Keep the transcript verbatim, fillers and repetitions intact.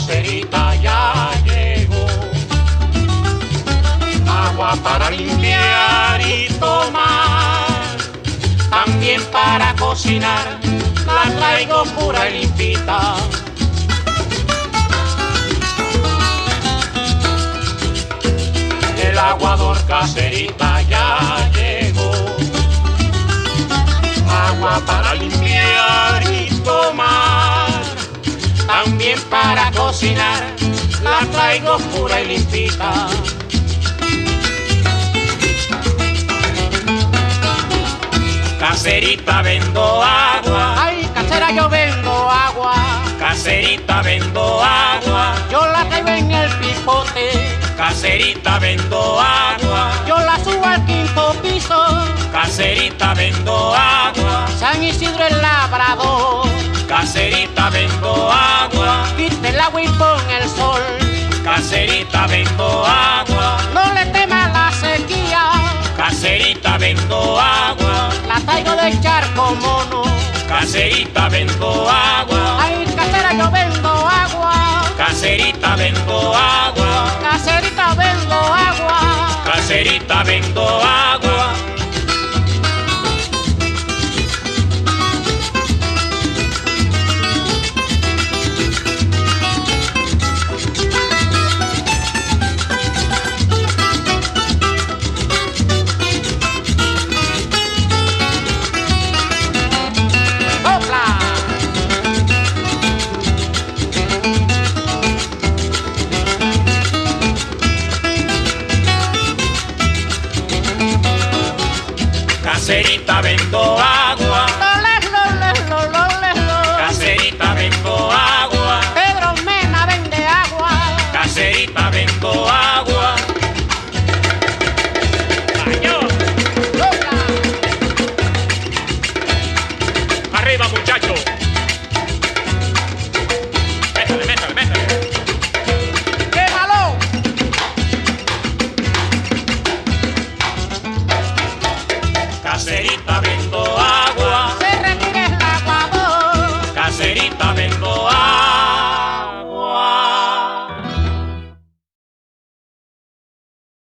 caserita ya llegó. Agua para limpiar y tomar, también para cocinar, la traigo pura y limpita. El aguador caserita ya llegó. Agua para limpiar y tomar, también para cocinar, la traigo pura y limpita. Caserita vendo agua, Ay, casera, yo vendo agua. caserita vendo agua, Yo la traigo en el pipote. caserita vendo agua, Yo la subo al quinto piso. caserita vendo agua, San Isidro el Labrador. caserita vendo agua, Quita el agua y pon el sol. caserita vendo agua, No le temas la sequía. caserita vendo agua, La traigo de charco mono. caserita vendo agua, Ay, casera, yo vendo agua. caserita vendo agua, Caserita, vendo agua. caserita vendo agua. ¡Sopla! Caserita vendo agua,